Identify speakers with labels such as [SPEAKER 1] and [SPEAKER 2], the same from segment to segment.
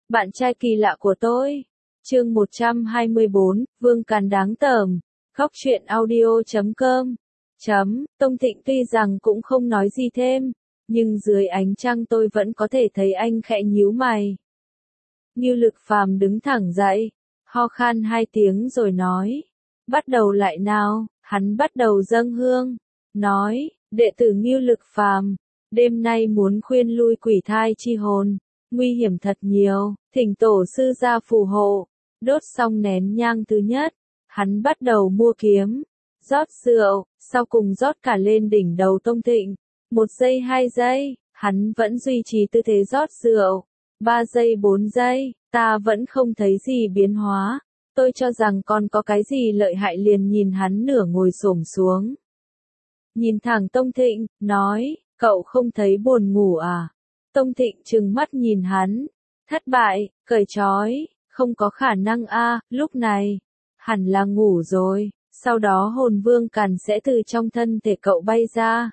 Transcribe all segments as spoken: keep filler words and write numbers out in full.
[SPEAKER 1] Bạn trai kỳ lạ của tôi. Chương một trăm hai mươi bốn, Vương Càn đáng tởm. Khóc chuyện audio chấm com. Chấm, Tông Thịnh tuy rằng cũng không nói gì thêm, nhưng dưới ánh trăng tôi vẫn có thể thấy anh khẽ nhíu mày. Ngưu Lực Phàm đứng thẳng dậy, ho khan hai tiếng rồi nói. Bắt đầu lại nào, hắn bắt đầu dâng hương. Nói, đệ tử Ngưu Lực Phàm, đêm nay muốn khuyên lui quỷ thai chi hồn. Nguy hiểm thật nhiều, thỉnh tổ sư ra phù hộ. Đốt xong nén nhang thứ nhất, hắn bắt đầu mua kiếm, rót rượu, sau cùng rót cả lên đỉnh đầu Tông Thịnh. Một giây hai giây, hắn vẫn duy trì tư thế rót rượu. Ba giây bốn giây, ta vẫn không thấy gì biến hóa. Tôi cho rằng còn có cái gì lợi hại liền nhìn hắn nửa ngồi xổm xuống. Nhìn thẳng Tông Thịnh, nói, cậu không thấy buồn ngủ à? Tông Thịnh trừng mắt nhìn hắn. Thất bại, cởi trói, không có khả năng a, lúc này, hẳn là ngủ rồi, sau đó hồn Vương Càn sẽ từ trong thân thể cậu bay ra.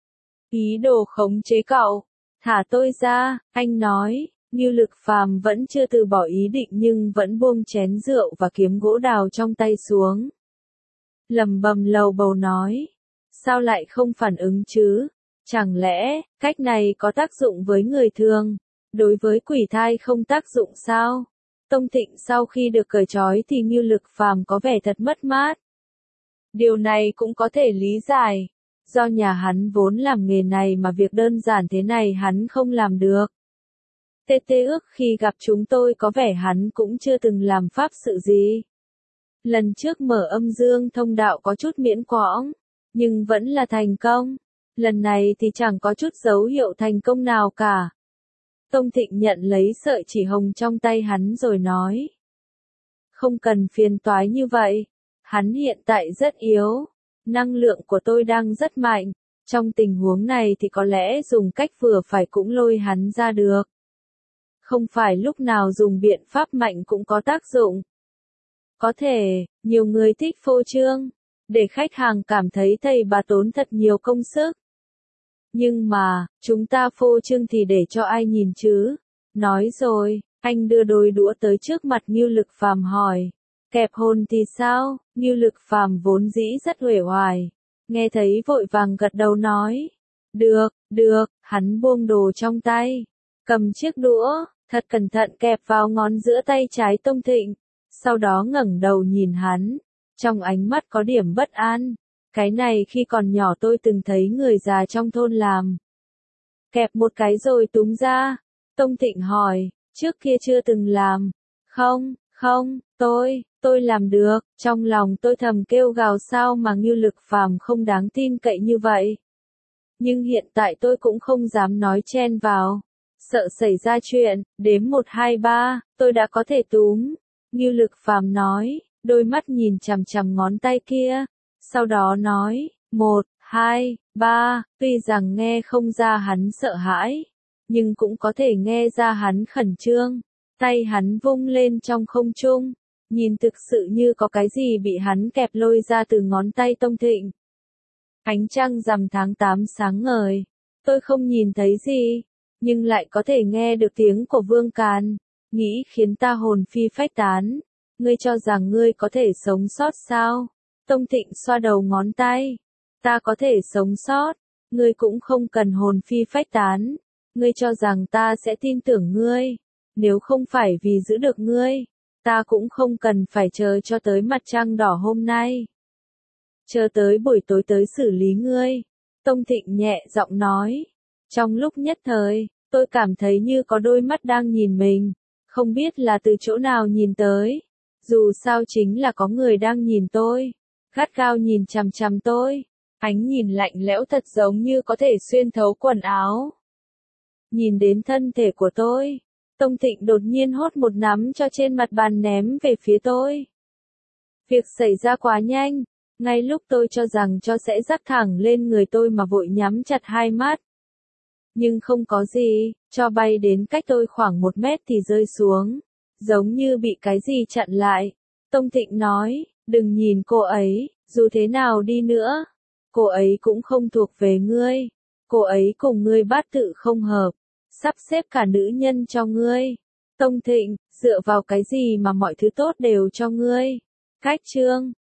[SPEAKER 1] Ý đồ khống chế cậu, thả tôi ra, anh nói. Ngưu Lực Phàm vẫn chưa từ bỏ ý định nhưng vẫn buông chén rượu và kiếm gỗ đào trong tay xuống. Lầm bầm lầu bầu nói, sao lại không phản ứng chứ? Chẳng lẽ, cách này có tác dụng với người thường, đối với quỷ thai không tác dụng sao? Tông Thịnh sau khi được cởi trói thì Ngưu Lực Phàm có vẻ thật mất mát. Điều này cũng có thể lý giải, do nhà hắn vốn làm nghề này mà việc đơn giản thế này hắn không làm được. Tê tê ước khi gặp chúng tôi có vẻ hắn cũng chưa từng làm pháp sự gì. Lần trước mở âm dương thông đạo có chút miễn cưỡng, nhưng vẫn là thành công. Lần này thì chẳng có chút dấu hiệu thành công nào cả. Tông Thịnh nhận lấy sợi chỉ hồng trong tay hắn rồi nói. Không cần phiền toái như vậy. Hắn hiện tại rất yếu. Năng lượng của tôi đang rất mạnh. Trong tình huống này thì có lẽ dùng cách vừa phải cũng lôi hắn ra được. Không phải lúc nào dùng biện pháp mạnh cũng có tác dụng. Có thể, nhiều người thích phô trương, để khách hàng cảm thấy thầy bà tốn thật nhiều công sức. Nhưng mà, chúng ta phô trương thì để cho ai nhìn chứ? Nói rồi, anh đưa đôi đũa tới trước mặt Ngưu Lực Phàm hỏi. Kẹp hồn thì sao? Ngưu Lực Phàm vốn dĩ rất uể oải. Nghe thấy vội vàng gật đầu nói. Được, được, hắn buông đồ trong tay. Cầm chiếc đũa, thật cẩn thận kẹp vào ngón giữa tay trái Tông Thịnh. Sau đó ngẩng đầu nhìn hắn. Trong ánh mắt có điểm bất an. Cái này khi còn nhỏ tôi từng thấy người già trong thôn làm. Kẹp một cái rồi túm ra. Tông Thịnh hỏi, trước kia chưa từng làm. Không, không, tôi, tôi làm được. Trong lòng tôi thầm kêu gào sao mà Ngưu Lực Phàm không đáng tin cậy như vậy. Nhưng hiện tại tôi cũng không dám nói chen vào. Sợ xảy ra chuyện, đếm một hai ba, tôi đã có thể túm. Ngưu Lực Phàm nói, đôi mắt nhìn chằm chằm ngón tay kia. Sau đó nói, một, hai, ba, tuy rằng nghe không ra hắn sợ hãi, nhưng cũng có thể nghe ra hắn khẩn trương. Tay hắn vung lên trong không trung, nhìn thực sự như có cái gì bị hắn kẹp lôi ra từ ngón tay Tông Thịnh. Ánh trăng rằm tháng tám sáng ngời, tôi không nhìn thấy gì, nhưng lại có thể nghe được tiếng của Vương Càn, nghĩ khiến ta hồn phi phách tán. Ngươi cho rằng ngươi có thể sống sót sao? Tông Thịnh xoa đầu ngón tay. Ta có thể sống sót, ngươi cũng không cần hồn phi phách tán. Ngươi cho rằng ta sẽ tin tưởng ngươi. Nếu không phải vì giữ được ngươi, ta cũng không cần phải chờ cho tới mặt trăng đỏ hôm nay. Chờ tới buổi tối tới xử lý ngươi. Tông Thịnh nhẹ giọng nói. Trong lúc nhất thời, tôi cảm thấy như có đôi mắt đang nhìn mình. Không biết là từ chỗ nào nhìn tới. Dù sao chính là có người đang nhìn tôi. Gắt gao nhìn chằm chằm tôi. Ánh nhìn lạnh lẽo thật giống như có thể xuyên thấu quần áo. Nhìn đến thân thể của tôi. Tông Thịnh đột nhiên hốt một nắm cho trên mặt bàn ném về phía tôi. Việc xảy ra quá nhanh. Ngay lúc tôi cho rằng cho sẽ rắc thẳng lên người tôi mà vội nhắm chặt hai mắt. Nhưng không có gì, cho bay đến cách tôi khoảng một mét thì rơi xuống. Giống như bị cái gì chặn lại. Tông Thịnh nói, đừng nhìn cô ấy, dù thế nào đi nữa. Cô ấy cũng không thuộc về ngươi. Cô ấy cùng ngươi bát tự không hợp. Sắp xếp cả nữ nhân cho ngươi. Tông Thịnh, dựa vào cái gì mà mọi thứ tốt đều cho ngươi? Cách chương